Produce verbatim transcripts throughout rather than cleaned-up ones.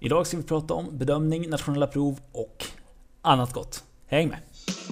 Idag ska vi prata om bedömning, nationella prov och annat gott. Häng med!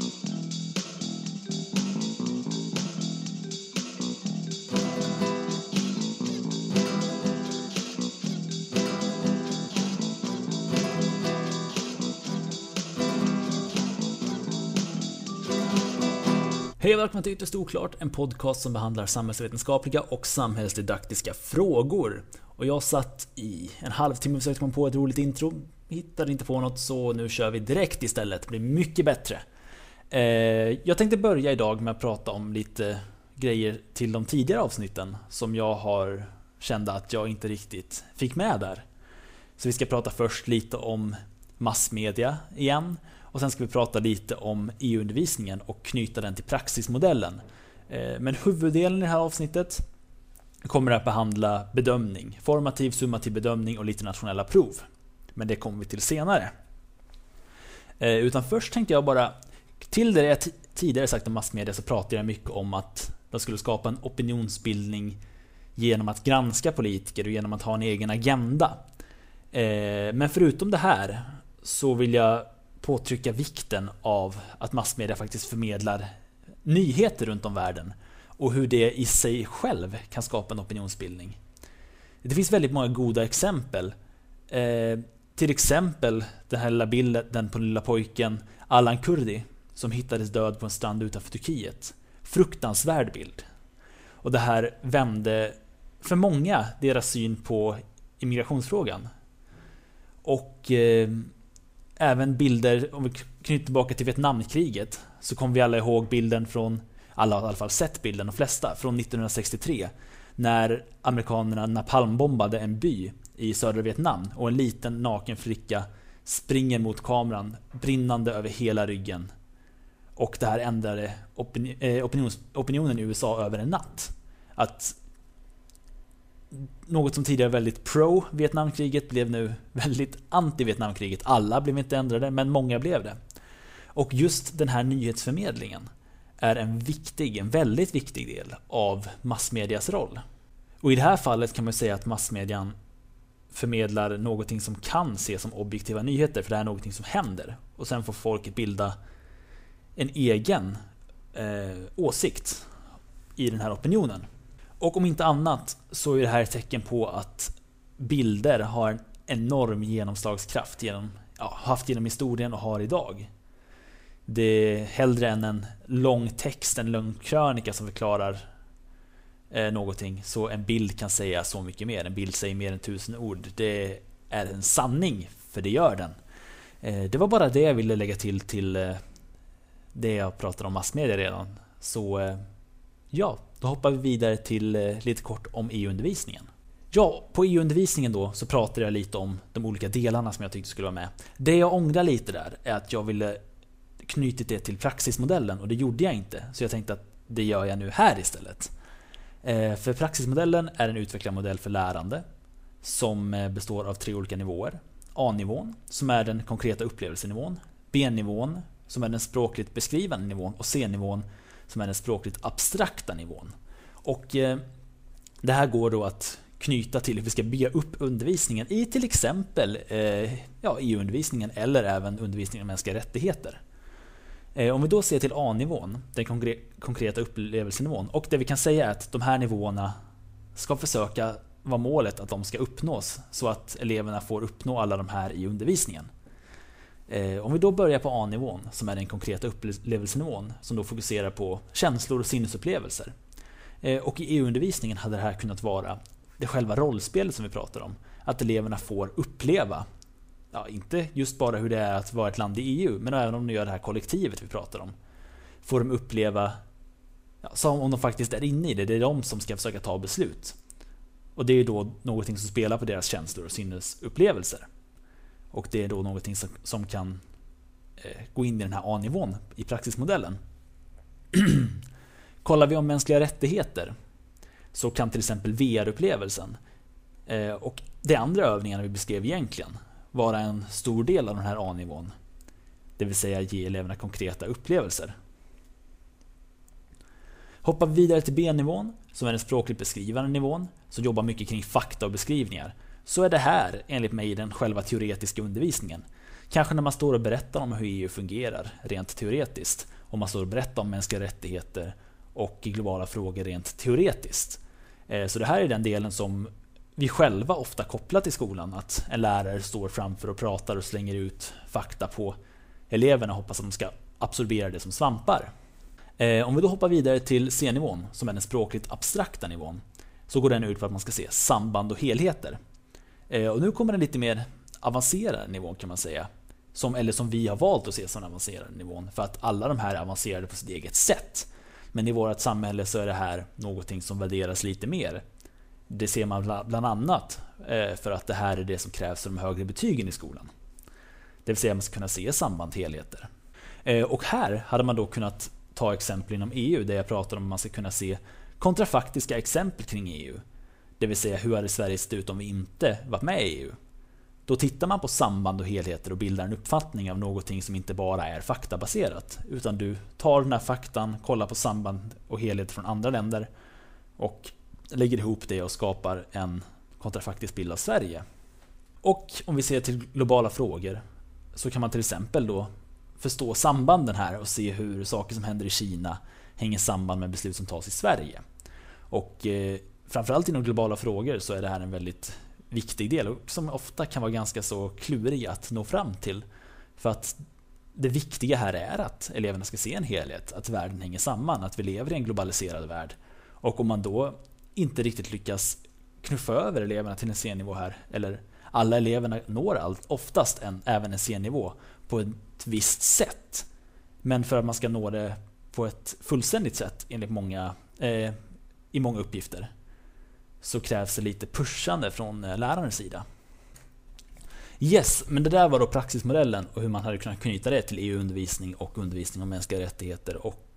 Hej och välkommen till Ytterst Oklart, en podcast som behandlar samhällsvetenskapliga och samhällsdidaktiska frågor. Och jag satt i en halvtimme och försökte komma på ett roligt intro, hittade inte på något, så nu kör vi direkt istället. Det blir mycket bättre. Eh, jag tänkte börja idag med att prata om lite grejer till de tidigare avsnitten som jag har kände att jag inte riktigt fick med där. Så vi ska prata först lite om massmedia igen. Och sen ska vi prata lite om E U-undervisningen och knyta den till praxismodellen. Men huvuddelen i det här avsnittet kommer att behandla bedömning. Formativ, summativ bedömning och lite nationella prov. Men det kommer vi till senare. Utan först tänkte jag bara, till det jag t- tidigare sagt om massmedia så pratade jag mycket om att de skulle skapa en opinionsbildning genom att granska politiker och genom att ha en egen agenda. Men förutom det här så vill jag påtrycka vikten av att massmedia faktiskt förmedlar nyheter runt om världen och hur det i sig själv kan skapa en opinionsbildning. Det finns väldigt många goda exempel. Eh, till exempel den här lilla bilden på den lilla pojken Alan Kurdi som hittades död på en strand utanför Turkiet. Fruktansvärd bild. Och det här vände för många deras syn på immigrationsfrågan. Och eh, även bilder, om vi knyter tillbaka till Vietnamkriget, så kommer vi alla ihåg bilden från, alla har i alla fall sett bilden, de flesta, från nittonhundrasextiotre när amerikanerna napalmbombade en by i södra Vietnam och en liten naken flicka springer mot kameran brinnande över hela ryggen. Och det här ändrade opini- eh, opinions- opinionen i U S A över en natt. Att något som tidigare var väldigt pro-Vietnamkriget blev nu väldigt anti-Vietnamkriget. Alla blev inte ändrade, men många blev det. Och just den här nyhetsförmedlingen är en viktig, en väldigt viktig del av massmedias roll. Och i det här fallet kan man säga att massmedian förmedlar någonting som kan ses som objektiva nyheter, för det är någonting som händer. Och sen får folk bilda en egen eh, åsikt i den här opinionen. Och om inte annat så är det här ett tecken på att bilder har en enorm genomslagskraft genom, ja, haft genom historien och har idag. Det är hellre än en lång text, en lång krönika som förklarar eh, någonting, så en bild kan säga så mycket mer. En bild säger mer än tusen ord. Det är en sanning, för det gör den. Eh, det var bara det jag ville lägga till till eh, det jag pratade om massmedia redan. Så eh, ja, då hoppar vi vidare till eh, lite kort om E U-undervisningen. Ja, på E U-undervisningen då så pratade jag lite om de olika delarna som jag tyckte skulle vara med. Det jag ångrar lite där är att jag ville knyta det till praxismodellen, och det gjorde jag inte. Så jag tänkte att det gör jag nu här istället. Eh, för praxismodellen är en utvecklad modell för lärande som eh, består av tre olika nivåer. A-nivån, som är den konkreta upplevelsenivån. B-nivån, som är den språkligt beskrivande nivån. Och C-nivån, som är den språkligt abstrakta nivån. Och eh, det här går då att knyta till hur vi ska bygga upp undervisningen i till exempel eh, ja, E U-undervisningen eller även undervisningen om mänskliga rättigheter. Eh, om vi då ser till A-nivån, den konkre- konkreta upplevelsenivån, och det vi kan säga är att de här nivåerna ska försöka vara målet att de ska uppnås så att eleverna får uppnå alla de här i undervisningen. Om vi då börjar på A-nivån, som är den konkreta upplevelsenivån, som då fokuserar på känslor och sinnesupplevelser. Och i E U-undervisningen hade det här kunnat vara det själva rollspelet som vi pratar om. Att eleverna får uppleva, ja, inte just bara hur det är att vara ett land i E U, men även om de gör det här kollektivet vi pratar om. Får de uppleva, ja, som om de faktiskt är inne i det, det är de som ska försöka ta beslut. Och det är då någonting som spelar på deras känslor och sinnesupplevelser. Och det är då någonting som, som kan eh, gå in i den här A-nivån i praxismodellen. Kollar vi om mänskliga rättigheter så kan till exempel V R-upplevelsen eh, och de andra övningarna vi beskrev egentligen vara en stor del av den här A-nivån. Det vill säga ge eleverna konkreta upplevelser. Hoppar vi vidare till B-nivån, som är den språkligt beskrivande nivån, som jobbar mycket kring fakta och beskrivningar. så är det här enligt mig den själva teoretiska undervisningen. Kanske när man står och berättar om hur E U fungerar rent teoretiskt, och man står och berättar om mänskliga rättigheter och globala frågor rent teoretiskt. Så det här är den delen som vi själva ofta kopplar till skolan, att en lärare står framför och pratar och slänger ut fakta på eleverna och hoppas att de ska absorbera det som svampar. Om vi då hoppar vidare till C-nivån, som är den språkligt abstrakta nivån, så går den ut på att man ska se samband och helheter. Och nu kommer den lite mer avancerad nivå kan man säga, som, eller som vi har valt att se som den avancerade nivån, för att alla de här är avancerade på sitt eget sätt. Men i vårt samhälle så är det här någonting som värderas lite mer. Det ser man bland annat för att det här är det som krävs för de högre betygen i skolan. Det vill säga att man ska kunna se samband och helheter. Och här hade man då kunnat ta exempel inom E U, där jag pratar om att man ska kunna se kontrafaktiska exempel kring E U. Det vill säga, hur hade Sverige sett ut om vi inte varit med i E U? Då tittar man på samband och helheter och bildar en uppfattning av någonting som inte bara är faktabaserat, utan du tar den här faktan, kollar på samband och helheter från andra länder och lägger ihop det och skapar en kontrafaktisk bild av Sverige. Och om vi ser till globala frågor, så kan man till exempel då förstå sambanden här och se hur saker som händer i Kina hänger samman med beslut som tas i Sverige. Och eh, framförallt inom globala frågor så är det här en väldigt viktig del, och som ofta kan vara ganska så klurig att nå fram till. För att det viktiga här är att eleverna ska se en helhet, att världen hänger samman, att vi lever i en globaliserad värld. Och om man då inte riktigt lyckas knuffa över eleverna till en C-nivå här, eller alla eleverna når allt, oftast en, även en C-nivå på ett visst sätt, men för att man ska nå det på ett fullständigt sätt enligt många, eh, i många uppgifter, så krävs det lite pushande från lärarens sida. Yes, men det där var då praxismodellen och hur man hade kunnat knyta det till E U-undervisning och undervisning om mänskliga rättigheter och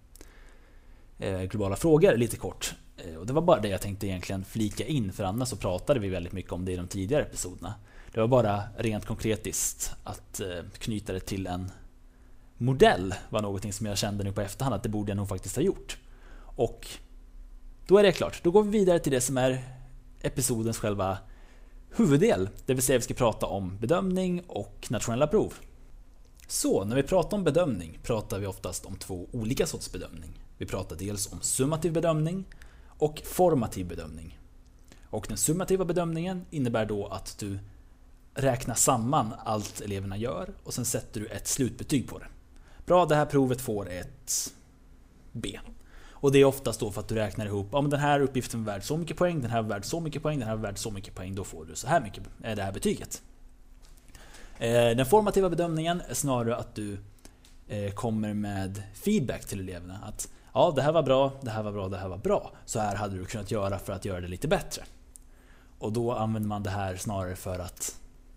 eh, globala frågor lite kort. Och det var bara det jag tänkte egentligen flika in, för annars så pratade vi väldigt mycket om det i de tidigare episoderna. Det var bara rent konkretiskt att eh, knyta det till en modell var någonting som jag kände nu på efterhand att det borde jag nog faktiskt ha gjort. Och då är det klart, då går vi vidare till det som är episodens själva huvuddel. Det vill säga vi ska prata om bedömning och nationella prov. Så när vi pratar om bedömning pratar vi oftast om två olika sorts bedömning. Vi pratar dels om summativ bedömning och formativ bedömning. Och den summativa bedömningen innebär då att du räknar samman allt eleverna gör och sen sätter du ett slutbetyg på det. Bra, det här provet får ett B. Och det är oftast då för att du räknar ihop, ja men den här uppgiften är värd så mycket poäng, den här är värd så mycket poäng, den här är värd så mycket poäng, då får du så här mycket, är det här betyget. Den formativa bedömningen är snarare att du kommer med feedback till eleverna. Att ja, det här var bra, det här var bra, det här var bra. Så här hade du kunnat göra för att göra det lite bättre. Och då använder man det här snarare för att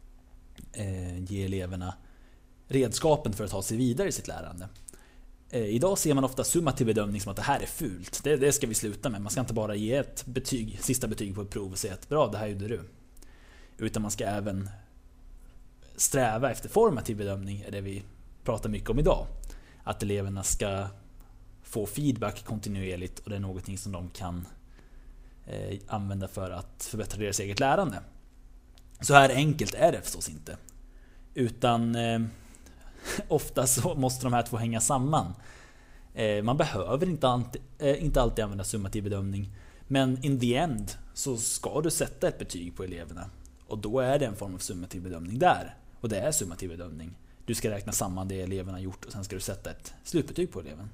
eh, ge eleverna redskapen för att ta sig vidare i sitt lärande. Eh, idag ser man ofta summativ bedömning som att det här är fult. Det, det ska vi sluta med. Man ska inte bara ge ett betyg, sista betyg på ett prov och säga att bra, det här gjorde du. Utan man ska även sträva efter formativ bedömning, är det vi pratar mycket om idag. Att eleverna ska få feedback kontinuerligt och det är någonting som de kan eh, använda för att förbättra deras eget lärande. Så här enkelt är det förstås inte. Utan eh, ofta så måste de här två hänga samman. Eh, man behöver inte, alltid, eh, inte alltid använda summativ bedömning. Men in the end så ska du sätta ett betyg på eleverna. Och då är det en form av summativ bedömning där. Och det är summativ bedömning. Du ska räkna samman det eleverna gjort och sen ska du sätta ett slutbetyg på eleven.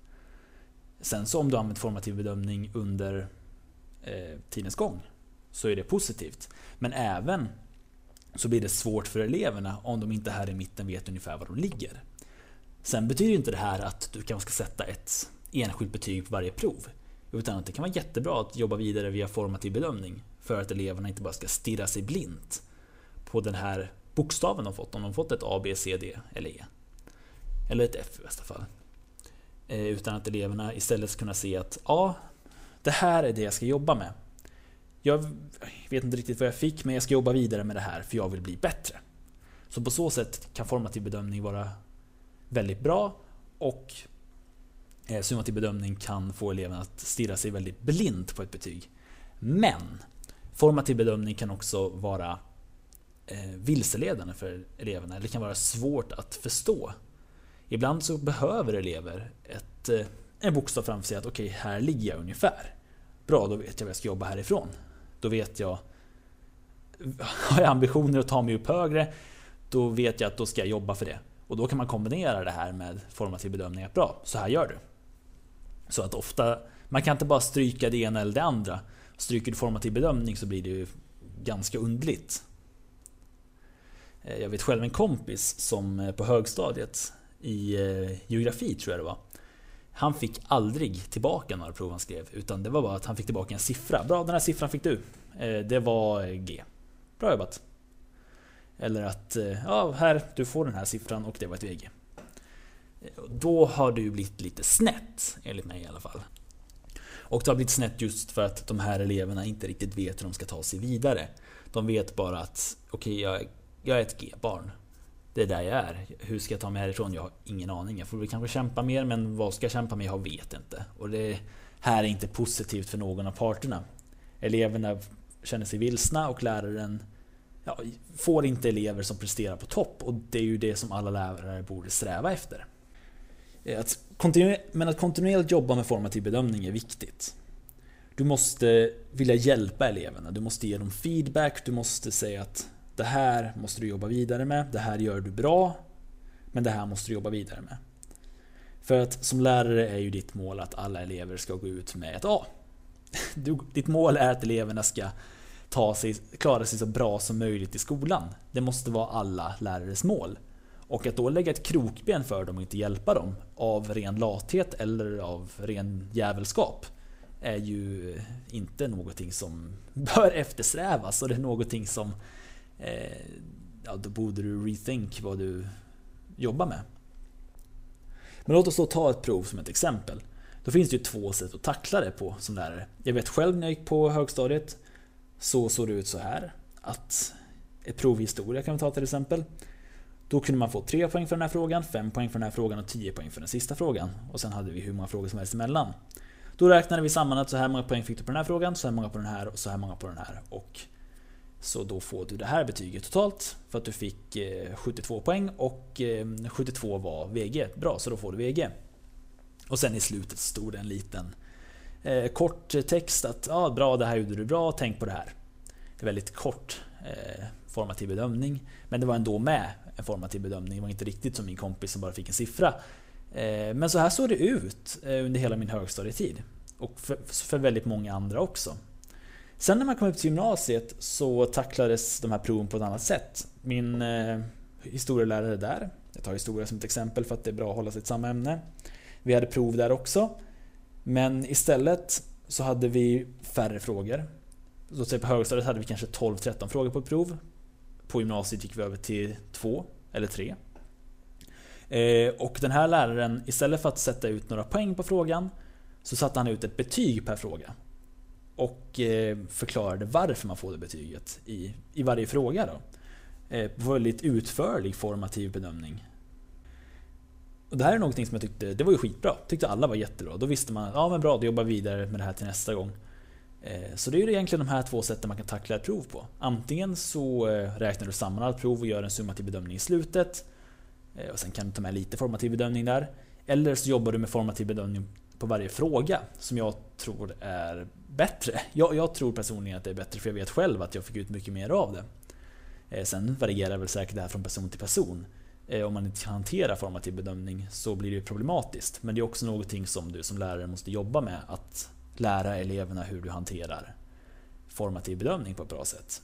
Sen så om du använder formativ bedömning under eh, tidens gång så är det positivt. Men även så blir det svårt för eleverna om de inte här i mitten vet ungefär var de ligger. Sen betyder inte det här att du kanske ska sätta ett enskilt betyg på varje prov. Utan att det kan vara jättebra att jobba vidare via formativ bedömning för att eleverna inte bara ska stirra sig blint på den här bokstaven de fått. Om de fått ett A, B, C, D eller E. Eller ett F i bästa fall. Utan att eleverna istället ska kunna se att ja, det här är det jag ska jobba med. Jag vet inte riktigt vad jag fick, men jag ska jobba vidare med det här för jag vill bli bättre. Så på så sätt kan formativ bedömning vara väldigt bra och summativ bedömning kan få eleverna att stirra sig väldigt blint på ett betyg. Men Formativ bedömning kan också vara eh, vilseledande för eleverna, eller det kan vara svårt att förstå. Ibland så behöver elever ett, eh, en bokstav framför sig att okej, okay, här ligger jag ungefär. Bra, då vet jag vad jag ska jobba härifrån. Då vet jag, har jag ambitioner att ta mig upp högre, då vet jag att då ska jag jobba för det. Och då kan man kombinera det här med formativ bedömning. Bra, så här gör du. Så att ofta, man kan inte bara stryka det ena eller det andra. Stryker du formativ bedömning så blir det ju ganska undligt. Jag vet själv en kompis som på högstadiet i geografi, tror jag det var. Han fick aldrig tillbaka några prov han skrev, utan det var bara att han fick tillbaka en siffra. Bra, den här siffran fick du. Det var G. Bra jobbat. Eller att, ja, här, du får den här siffran och det var ett V G. Då har du blivit lite snett, enligt mig i alla fall. Och det har blivit snett just för att de här eleverna inte riktigt vet hur de ska ta sig vidare. De vet bara att, okej, okay, jag, jag är ett G-barn. Det är där jag är. Hur ska jag ta mig härifrån? Jag har ingen aning. Jag får väl kanske kämpa mer, men vad ska jag kämpa med? Jag vet inte. Och det här är inte positivt för någon av parterna. Eleverna känner sig vilsna och läraren, ja, får inte elever som presterar på topp. Och det är ju det som alla lärare borde sträva efter. Att kontinu- men att kontinuerligt jobba med formativ bedömning är viktigt. Du måste vilja hjälpa eleverna. Du måste ge dem feedback. Du måste säga att det här måste du jobba vidare med. Det här gör du bra. Men det här måste du jobba vidare med. För att som lärare är ju ditt mål att alla elever ska gå ut med ett A. Du, ditt mål är att eleverna ska ta sig, klara sig så bra som möjligt i skolan. Det måste vara alla lärares mål. Och att då lägga ett krokben för dem och inte hjälpa dem av ren lathet eller av ren jävelskap är ju inte någonting som bör eftersträvas. Och det är någonting som eh, ja, då borde du rethink vad du jobbar med. Men låt oss då ta ett prov som ett exempel. Då finns det ju två sätt att tackla det på som lärare. Jag vet själv när jag gick på högstadiet så såg det ut så här. Att ett prov i historia kan vi ta till exempel. Då kunde man få tre poäng för den här frågan, fem poäng för den här frågan och tio poäng för den sista frågan. Och sen hade vi hur många frågor som helst emellan. Då räknade vi samman att så här många poäng fick du på den här frågan, så här många på den här och så här många på den här. Och så då får du det här betyget totalt för att du fick sjuttiotvå poäng och sjuttiotvå var V G. Bra, så då får du V G. Och sen i slutet stod det en liten eh, kort text att ja, bra, det här gjorde du bra, tänk på det här. Det är väldigt kort eh, formativ bedömning, men det var ändå med en formativ bedömning. Det var inte riktigt som min kompis som bara fick en siffra. Eh, men så här såg det ut eh, under hela min högstadietid. Och för, för väldigt många andra också. Sen när man kom upp till gymnasiet så tacklades de här proven på ett annat sätt. Min eh, historielärare där, jag tar historia som ett exempel för att det är bra att hålla sig i samma ämne. Vi hade prov där också. Men istället så hade vi färre frågor. Så på högstadiet hade vi kanske tolv tretton frågor på ett prov. På gymnasiet gick vi över till två eller tre. Eh, och den här läraren, istället för att sätta ut några poäng på frågan, så satte han ut ett betyg per fråga. Och eh, förklarade varför man får det betyget i, i varje fråga. Då. Eh, väldigt utförlig formativ bedömning. Och det här är någonting som jag tyckte, det var ju skitbra. Tyckte alla var jättebra. Då visste man, ja men bra, då jobbar vi vidare med det här till nästa gång. Så det är ju egentligen de här två sätten man kan tackla ett prov på. Antingen så räknar du samman allt prov och gör en summativ bedömning i slutet. Och sen kan du ta med lite formativ bedömning där. Eller så jobbar du med formativ bedömning på varje fråga, som jag tror är bättre. Jag, jag tror personligen att det är bättre, för jag vet själv att jag fick ut mycket mer av det. Sen varierar väl säkert det här från person till person. Om man inte kan hantera formativ bedömning så blir det problematiskt. Men det är också någonting som du som lärare måste jobba med, att lära eleverna hur du hanterar formativ bedömning på ett bra sätt.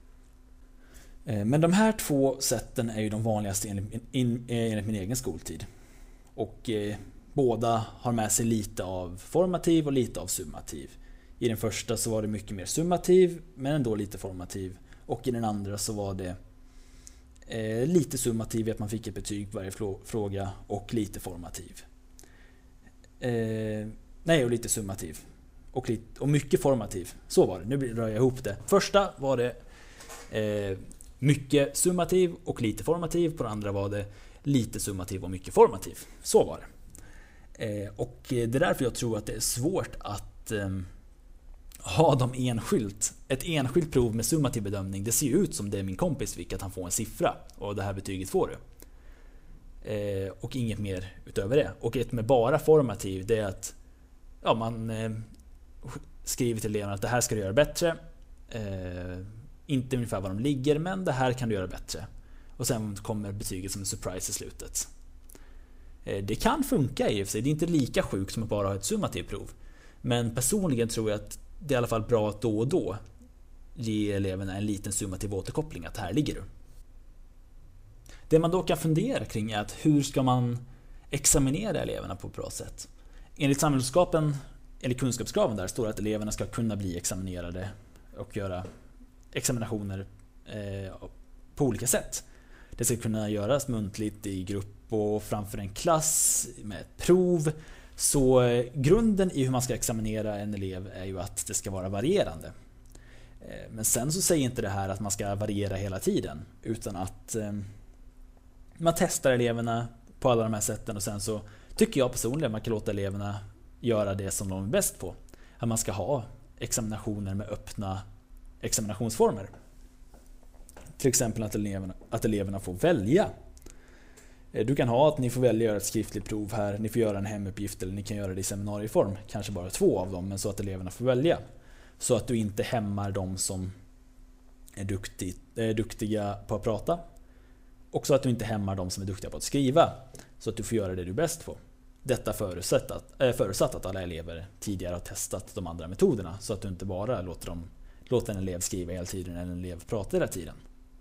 Men de här två sätten är ju de vanligaste enligt, enligt min egen skoltid. Och eh, båda har med sig lite av formativ och lite av summativ. I den första så var det mycket mer summativ, men ändå lite formativ. Och i den andra så var det eh, lite summativ i att man fick ett betyg på varje fråga och lite formativ. Eh, nej, och lite summativ. Och, lite, och mycket formativ. Så var det, nu rör jag ihop det. Första var det eh, mycket summativ och lite formativ. På den andra var det lite summativ och mycket formativ. Så var det. Eh, och det är därför jag tror att det är svårt att, eh, ha dem enskilt. Ett enskilt prov med summativ bedömning, det ser ju ut som det min kompis fick, att han får en siffra och det här betyget får du. Eh, och inget mer utöver det. Och ett med bara formativ, det är att ja, man eh, skriver till eleverna att det här ska du göra bättre. Eh, inte ungefär var de ligger, men det här kan du göra bättre. Och sen kommer betyget som en surprise i slutet. Eh, det kan funka i och för sig. Det är inte lika sjukt som att bara ha ett summativt prov. Men personligen tror jag att det är i alla fall bra att då och då ge eleverna en liten summativ återkoppling, att här ligger du. Det man då kan fundera kring är att hur ska man examinera eleverna på ett bra sätt? Enligt samhällskunskapen, eller kunskapskraven där, står att eleverna ska kunna bli examinerade och göra examinationer eh, på olika sätt. Det ska kunna göras muntligt i grupp och framför en klass med ett prov. Så eh, grunden i hur man ska examinera en elev är ju att det ska vara varierande. Eh, men sen så säger inte det här att man ska variera hela tiden, utan att eh, man testar eleverna på alla de här sätten, och sen så tycker jag personligen att man kan låta eleverna göra det som de är bäst på. Att man ska ha examinationer med öppna examinationsformer. Till exempel att eleverna, att eleverna får välja. Du kan ha att ni får välja att göra ett skriftligt prov här, ni får göra en hemuppgift, eller ni kan göra det i seminarieform. Kanske bara två av dem, men så att eleverna får välja. Så att du inte hämmar de som är, duktig, är duktiga på att prata. Och så att du inte hämmar de som är duktiga på att skriva. Så att du får göra det du är bäst på. Detta förutsatt att, äh, förutsatt att alla elever tidigare har testat de andra metoderna. Så att du inte bara låter, dem, låter en elev skriva hela tiden eller en elev prata hela tiden.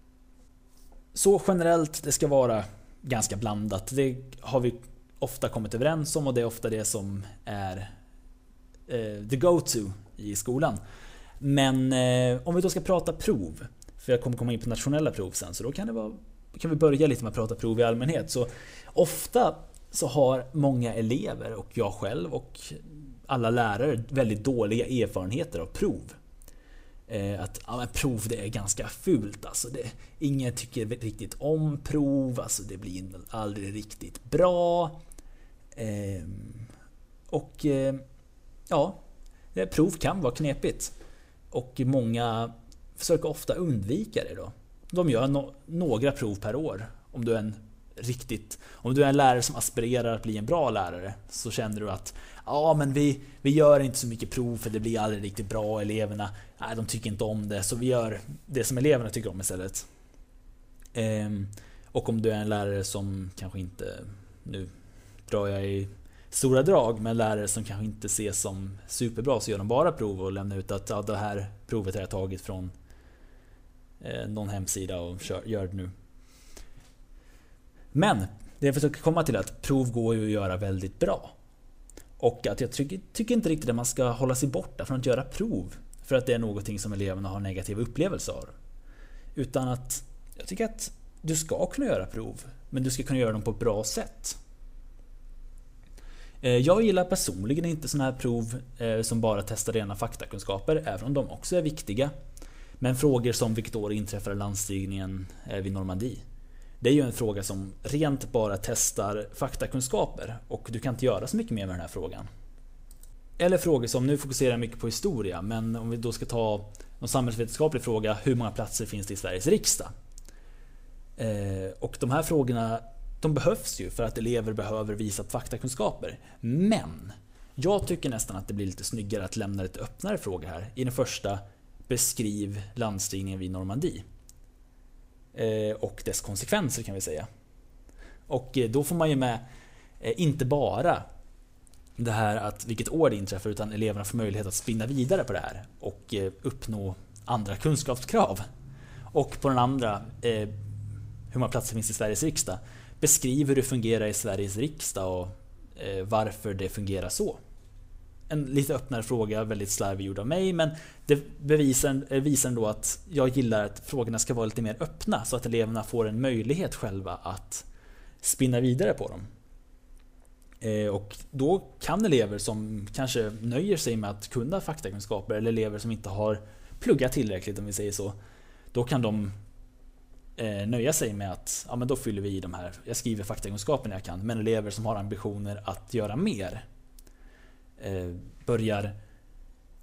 Så generellt, det ska vara ganska blandat. Det har vi ofta kommit överens om, och det är ofta det som är eh, the go-to i skolan. Men eh, om vi då ska prata prov, för jag kommer komma in på nationella prov sen, så då kan det vara kan vi börja lite med att prata prov i allmänhet. Så ofta så har många elever och jag själv och alla lärare väldigt dåliga erfarenheter av prov. Eh, att ja, men prov, det är ganska fult. Alltså det, ingen tycker riktigt om prov. Alltså det blir aldrig riktigt bra. Eh, och eh, ja, prov kan vara knepigt. Och många försöker ofta undvika det då. De gör no- några prov per år. Om du är en riktigt, om du är en lärare som aspirerar att bli en bra lärare, så känner du att ja, men vi, vi gör inte så mycket prov för det blir aldrig riktigt bra. Eleverna, nej, de tycker inte om det, så vi gör det som eleverna tycker om istället. Ehm, och om du är en lärare som kanske inte, nu drar jag i stora drag, men lärare som kanske inte ses som superbra, så gör de bara prov och lämnar ut att ja, det här provet har jag tagit från eh, någon hemsida och kör, gör det nu. Men det jag försöker komma till är att prov går ju att göra väldigt bra. Och att jag tycker, tycker inte riktigt att man ska hålla sig borta från att göra prov för att det är någonting som eleverna har negativa upplevelser av. Utan att jag tycker att du ska kunna göra prov, men du ska kunna göra dem på ett bra sätt. Jag gillar personligen inte sådana här prov som bara testar rena faktakunskaper, även om de också är viktiga. Men frågor som vilket år inträffade landstigningen vid Normandie, det är ju en fråga som rent bara testar faktakunskaper, och du kan inte göra så mycket mer med den här frågan. Eller frågor som, nu fokuserar mycket på historia, men om vi då ska ta en samhällsvetenskaplig fråga, hur många platser finns det i Sveriges riksdag? Eh, och de här frågorna, de behövs ju för att elever behöver visa faktakunskaper. Men jag tycker nästan att det blir lite snyggare att lämna lite öppnare frågor här. I den första, beskriv landstigningen vid Normandie och dess konsekvenser, kan vi säga. Och då får man ju med inte bara det här att vilket år det inträffar, utan eleverna får möjlighet att spinna vidare på det här och uppnå andra kunskapskrav. Och på den andra, hur många platser finns i Sveriges riksdag, beskriv hur det fungerar i Sveriges riksdag och varför det fungerar så. En lite öppnare fråga, väldigt slarvig gjord av mig, men det bevisar, visar ändå att jag gillar att frågorna ska vara lite mer öppna, så att eleverna får en möjlighet själva att spinna vidare på dem. Och då kan elever som kanske nöjer sig med att kunna faktakunskaper, eller elever som inte har pluggat tillräckligt, om vi säger så, då kan de nöja sig med att ja, men då fyller vi i de här, jag skriver faktakunskapen jag kan. Men elever som har ambitioner att göra mer börjar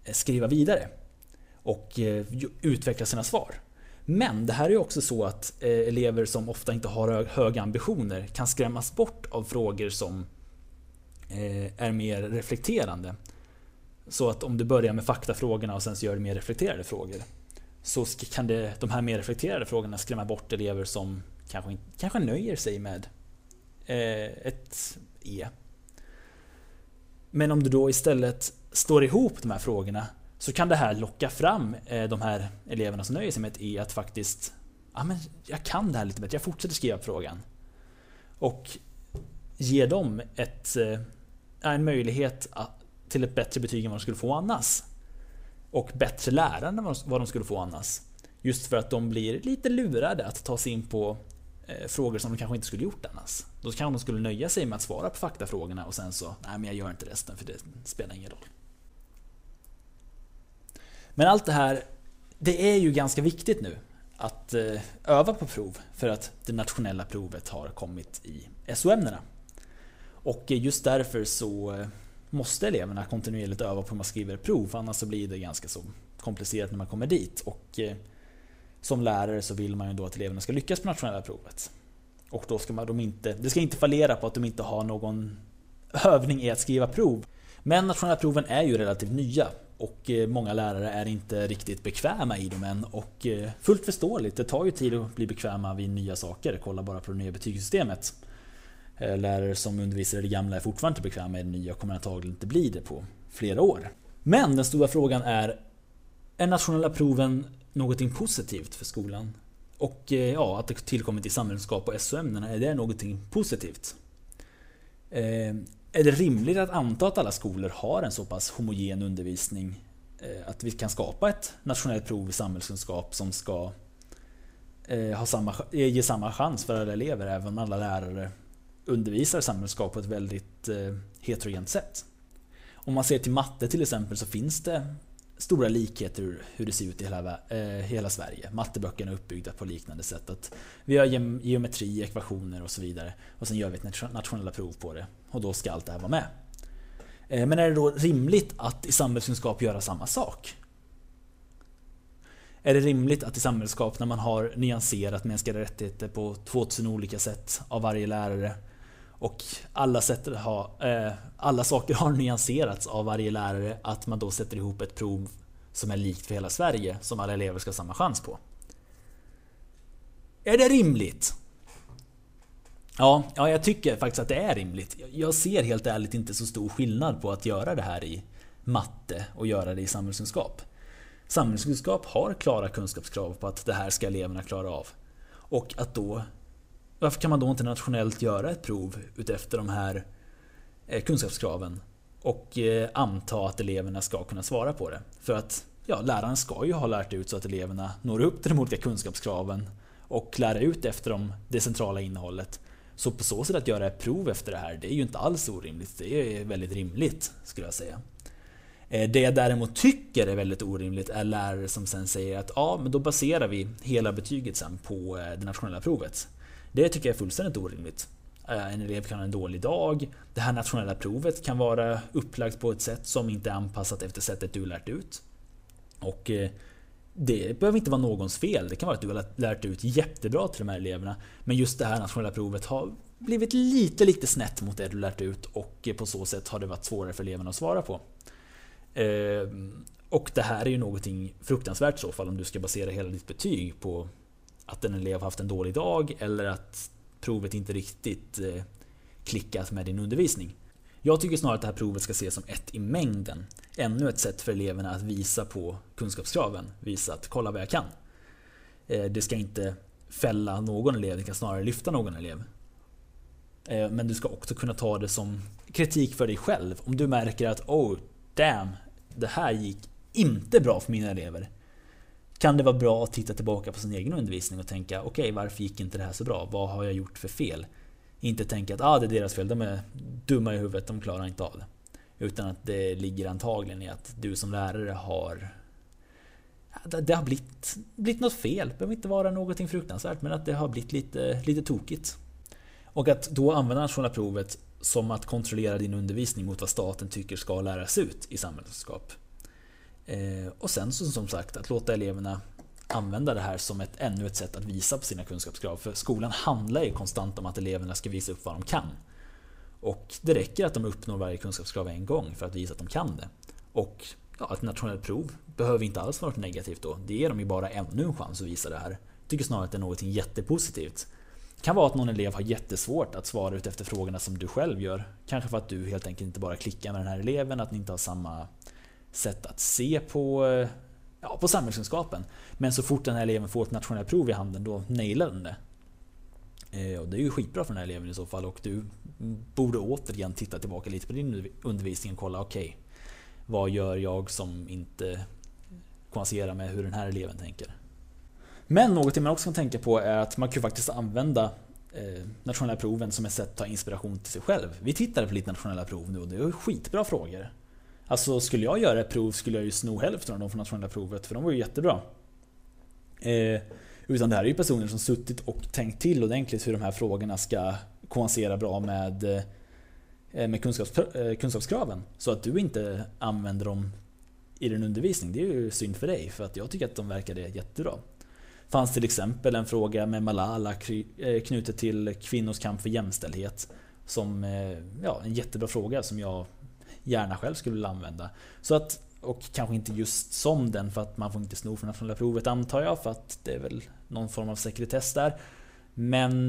skriva vidare och utveckla sina svar. Men det här är ju också så att elever som ofta inte har höga ambitioner kan skrämmas bort av frågor som är mer reflekterande. Så att om du börjar med faktafrågorna och sen så gör du mer reflekterade frågor, så kan det, de här mer reflekterade frågorna skrämma bort elever som kanske, kanske nöjer sig med ett E. Men om du då istället står ihop de här frågorna, så kan det här locka fram de här eleverna som nöjer sig med ett E att faktiskt, ja men jag kan det här lite bättre, jag fortsätter skriva frågan. Och ge dem ett, en möjlighet till ett bättre betyg än vad de skulle få annars. Och bättre lärande än vad de skulle få annars. Just för att de blir lite lurade att ta sig in på frågor som de kanske inte skulle gjort annars. Då kanske de skulle nöja sig med att svara på faktafrågorna och sen så, nej men jag gör inte resten för det spelar ingen roll. Men allt det här, det är ju ganska viktigt nu att öva på prov, för att det nationella provet har kommit i S O-ämnena. Och just därför så måste eleverna kontinuerligt öva på hur man skriver prov, för annars så blir det ganska så komplicerat när man kommer dit. Och som lärare så vill man ju då att eleverna ska lyckas på nationella provet. Och då ska man de inte, det ska inte fallera på att de inte har någon övning i att skriva prov. Men nationella proven är ju relativt nya och många lärare är inte riktigt bekväma i dem än. Och fullt förståeligt, det tar ju tid att bli bekväma vid nya saker. Kolla bara på det nya betygssystemet. Lärare som undervisar i det gamla är fortfarande inte bekväma i det nya och kommer antagligen inte bli det på flera år. Men den stora frågan är, är nationella proven någonting positivt för skolan? Och ja, att det tillkommit i samhällskunskap och S O-ämnena, är det någonting positivt? Eh, är det rimligt att anta att alla skolor har en så pass homogen undervisning eh, att vi kan skapa ett nationellt prov i samhällskunskap som ska eh, ha samma, ge samma chans för alla elever, även om alla lärare undervisar samhällskunskap på ett väldigt eh, heterogent sätt? Om man ser till matte till exempel, så finns det stora likheter hur det ser ut i hela, eh, hela Sverige. Matteböckerna är uppbyggda på liknande sätt. Att vi har geometri, ekvationer och så vidare. Och sen gör vi ett nationella prov på det. Och då ska allt det här vara med. Eh, men är det då rimligt att i samhällskunskap göra samma sak? Är det rimligt att i samhällskunskap, när man har nyanserat mänskliga rättigheter på tvåtusen olika sätt av varje lärare, och alla, sätt ha, eh, alla saker har nyanserats av varje lärare, att man då sätter ihop ett prov som är likt för hela Sverige, som alla elever ska ha samma chans på? Är det rimligt? Ja, ja, jag tycker faktiskt att det är rimligt. Jag ser helt ärligt inte så stor skillnad på att göra det här i matte och göra det i samhällskunskap. Samhällskunskap har klara kunskapskrav på att det här ska eleverna klara av. Och att då, varför kan man då inte nationellt göra ett prov utefter de här kunskapskraven och anta att eleverna ska kunna svara på det? För att ja, läraren ska ju ha lärt ut så att eleverna når upp till de olika kunskapskraven och lära ut efter dem det centrala innehållet. Så på så sätt att göra ett prov efter det här, det är ju inte alls orimligt. Det är väldigt rimligt, skulle jag säga. Det jag däremot tycker är väldigt orimligt är lärare som sen säger att ja, men då baserar vi hela betyget sen på det nationella provet. Det tycker jag är fullständigt orimligt. En elev kan ha en dålig dag. Det här nationella provet kan vara upplagt på ett sätt som inte är anpassat efter sättet du lärt ut. Och det behöver inte vara någons fel. Det kan vara att du har lärt ut jättebra till de här eleverna, men just det här nationella provet har blivit lite lite snett mot det du lärt ut, och på så sätt har det varit svårare för eleverna att svara på. Och det här är ju någonting fruktansvärt i så fall, om du ska basera hela ditt betyg på att en elev har haft en dålig dag eller att provet inte riktigt klickat med din undervisning. Jag tycker snarare att det här provet ska ses som ett i mängden. Ännu ett sätt för eleverna att visa på kunskapskraven. Visa att kolla vad jag kan. Det ska inte fälla någon elev, det kan snarare lyfta någon elev. Men du ska också kunna ta det som kritik för dig själv. Om du märker att oh damn, det här gick inte bra för mina elever, kan det vara bra att titta tillbaka på sin egen undervisning och tänka okej, okay, varför gick inte det här så bra? Vad har jag gjort för fel? Inte tänka att ah, det är deras fel, de är dumma i huvudet, de klarar inte av det. Utan att det ligger antagligen i att du som lärare har det har blivit, blivit något fel. Det behöver inte vara någonting fruktansvärt, men att det har blivit lite, lite tokigt. Och att då använda nationella provet som att kontrollera din undervisning mot vad staten tycker ska läras ut i samhällskunskap. Och sen så, som sagt, att låta eleverna använda det här som ett, ännu ett sätt att visa på sina kunskapskrav. För skolan handlar ju konstant om att eleverna ska visa upp vad de kan. Och det räcker att de uppnår varje kunskapskrav en gång för att visa att de kan det. Och ja, ett nationellt prov behöver inte alls vara något negativt då. Det ger dem ju bara ännu en chans att visa det här. Jag tycker snarare att det är något jättepositivt. Det kan vara att någon elev har jättesvårt att svara ut efter frågorna som du själv gör. Kanske för att du helt enkelt inte bara klickar med den här eleven, att ni inte har samma sätt att se på, ja, på samhällskunskapen. Men så fort den här eleven får ett nationellt prov i handen, då nailar den det. Och det är ju skitbra för den här eleven i så fall, och du borde återigen titta tillbaka lite på din undervisning och kolla, okej, okay, vad gör jag som inte konverserar med hur den här eleven tänker. Men något man också kan tänka på är att man kan faktiskt använda eh, nationella proven som ett sätt att ta inspiration till sig själv. Vi tittar på lite nationella prov nu och det är skitbra frågor. Alltså skulle jag göra ett prov skulle jag ju sno hälften av dem från nationella provet, för de var ju jättebra. Eh, utan det här är ju personer som suttit och tänkt till ordentligt hur de här frågorna ska konversera bra med, eh, med kunskaps, eh, kunskapskraven. Så att du inte använder dem i din undervisning, det är ju synd för dig, för att jag tycker att de verkade jättebra. Fanns till exempel en fråga med Malala knutet till kvinnors kamp för jämställdhet, som ja, en jättebra fråga som jag gärna själv skulle vilja använda. Så att, och kanske inte just som den, för att man får inte sno från nationella provet, antar jag, för att det är väl någon form av sekretess där. Men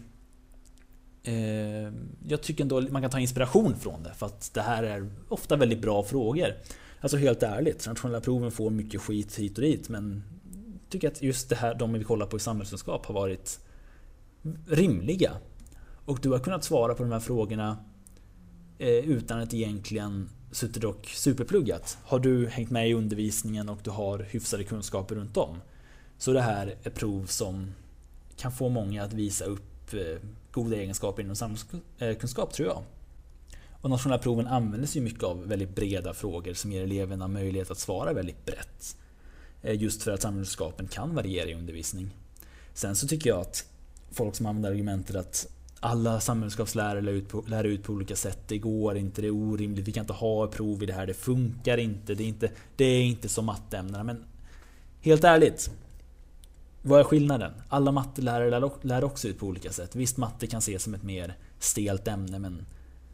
eh, jag tycker ändå man kan ta inspiration från det, för att det här är ofta väldigt bra frågor. Alltså helt ärligt, nationella proven får mycket skit hit och dit, men jag tycker att just det här, de vi kollar på i samhällskunskap, har varit rimliga. Och du har kunnat svara på de här frågorna eh, utan att egentligen suttit och superpluggat. Har du hängt med i undervisningen och du har hyfsade kunskaper runt om. Så det här är prov som kan få många att visa upp eh, goda egenskaper inom samhällskunskap, tror jag. Och nationella proven använder ju mycket av väldigt breda frågor som ger eleverna möjlighet att svara väldigt brett. Just för att samhällskunskapen kan variera i undervisning. Sen så tycker jag att folk som använder argumentet att alla samhällskunskapslärare lär ut, på, lär ut på olika sätt, det går inte, det är orimligt, vi kan inte ha prov i det här, det funkar inte, det är inte, det är inte som matteämnena. Men helt ärligt, vad är skillnaden? Alla mattelärare lär, lär också ut på olika sätt. Visst, matte kan ses som ett mer stelt ämne, men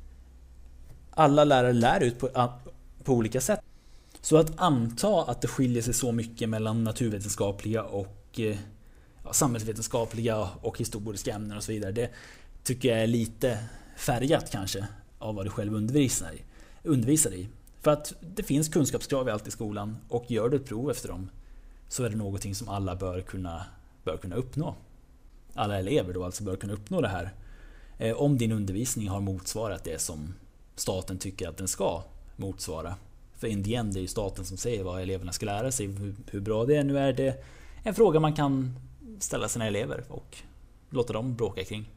alla lärare lär ut på, på olika sätt. Så att anta att det skiljer sig så mycket mellan naturvetenskapliga och ja, samhällsvetenskapliga och historiska ämnen och så vidare, det tycker jag är lite färgat kanske av vad du själv undervisar i. Undervisar i. För att det finns kunskapskrav i allt i skolan, och gör du ett prov efter dem så är det någonting som alla bör kunna, bör kunna uppnå. Alla elever då alltså bör kunna uppnå det här. Om din undervisning har motsvarat det som staten tycker att den ska motsvara. För in the end är det ju staten som säger vad eleverna ska lära sig. Hur bra det är nu är det en fråga man kan ställa sina elever och låta dem bråka kring.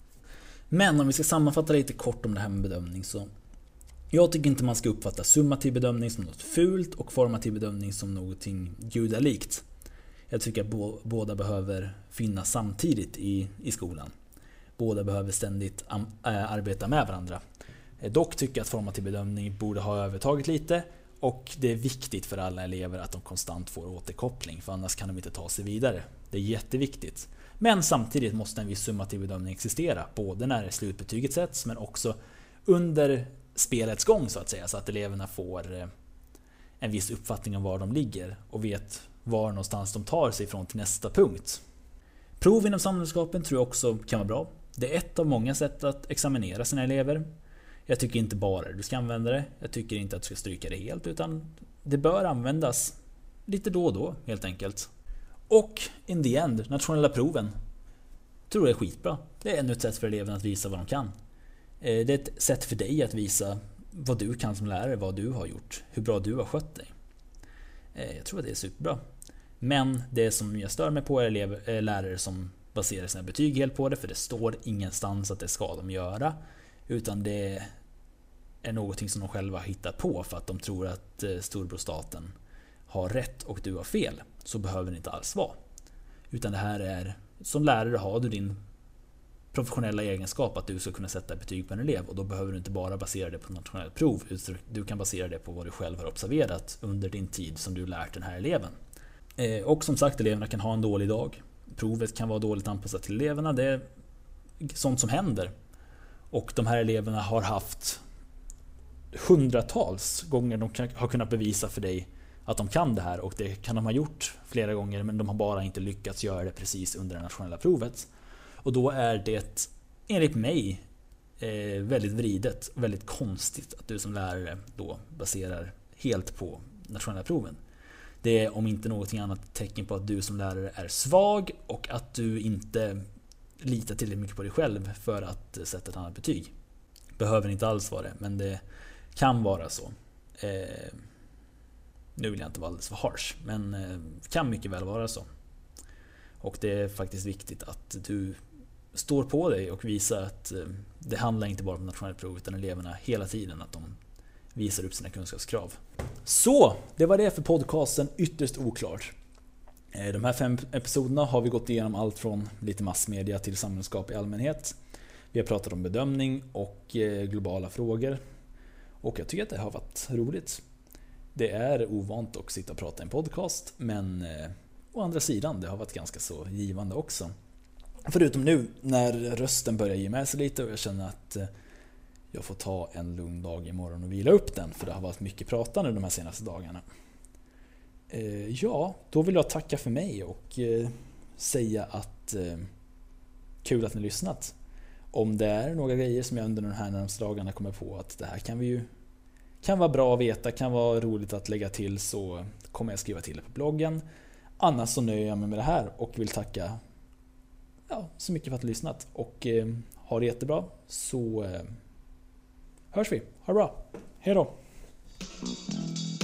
Men om vi ska sammanfatta lite kort om det här med bedömning, så jag tycker inte man ska uppfatta summativ bedömning som något fult och formativ bedömning som någonting gudalikt. Jag tycker att bo- båda behöver finnas samtidigt i, i skolan. Båda behöver ständigt am- äh, arbeta med varandra. Dock tycker jag att formativ bedömning borde ha övertaget lite, och det är viktigt för alla elever att de konstant får återkoppling, för annars kan de inte ta sig vidare. Det är jätteviktigt. Men samtidigt måste en viss summativ bedömning existera, både när slutbetyget sätts men också under spelets gång så att säga, så att eleverna får en viss uppfattning om var de ligger och vet var någonstans de tar sig ifrån till nästa punkt. Prov inom samhällskunskapen tror jag också kan vara bra. Det är ett av många sätt att examinera sina elever. Jag tycker inte bara du ska använda det. Jag tycker inte att du ska stryka det helt, utan det bör användas lite då och då helt enkelt. Och in the end, nationella proven tror jag är skitbra. Det är ännu ett sätt för eleverna att visa vad de kan. Det är ett sätt för dig att visa vad du kan som lärare, vad du har gjort, hur bra du har skött dig. Jag tror att det är superbra. Men det som jag stör mig på är elever, lärare som baserar sina betyg helt på det, för det står ingenstans att det ska de göra. Utan det är någonting som de själva hittar på för att de tror att storebrorstaten har rätt och du har fel. Så behöver det inte alls vara. Utan det här är, som lärare har du din professionella egenskap att du ska kunna sätta betyg på en elev, och då behöver du inte bara basera det på nationellt prov, utan du kan basera det på vad du själv har observerat under din tid som du lärt den här eleven. Och som sagt, eleverna kan ha en dålig dag. Provet kan vara dåligt anpassat till eleverna. Det är sånt som händer. Och de här eleverna har haft hundratals gånger de har kunnat bevisa för dig att de kan det här, och det kan de ha gjort flera gånger, men de har bara inte lyckats göra det precis under det nationella provet. Och då är det enligt mig väldigt vridet, väldigt konstigt att du som lärare då baserar helt på nationella proven. Det är om inte någonting annat tecken på att du som lärare är svag och att du inte litar tillräckligt mycket på dig själv för att sätta ett annat betyg. Behöver inte alls vara det, men det kan vara så. Eh, nu vill jag inte vara alldeles för harsh, men eh, kan mycket väl vara så. Och det är faktiskt viktigt att du står på dig och visar att eh, det handlar inte bara om nationellt prov, utan eleverna hela tiden att de visar upp sina kunskapskrav. Så, det var det för podcasten Ytterst oklart. De här fem episoderna har vi gått igenom allt från lite massmedia till samhällskunskap i allmänhet. Vi har pratat om bedömning och globala frågor. Och jag tycker att det har varit roligt. Det är ovant att sitta och prata i en podcast, men eh, å andra sidan, det har varit ganska så givande också. Förutom nu när rösten börjar ge med sig lite och jag känner att eh, jag får ta en lugn dag imorgon och vila upp den, för det har varit mycket pratande de här senaste dagarna. Eh, ja, då vill jag tacka för mig och eh, säga att eh, kul att ni lyssnat. Om det är några grejer som jag under de här närmaste dagarna kommer på att det här kan vi ju kan vara bra att veta, kan vara roligt att lägga till, så kommer jag skriva till det på bloggen. Annars så nöjer jag mig med det här och vill tacka ja, så mycket för att ni lyssnat, och eh, ha det jättebra, så eh, hörs vi. Ha det bra. Hej då.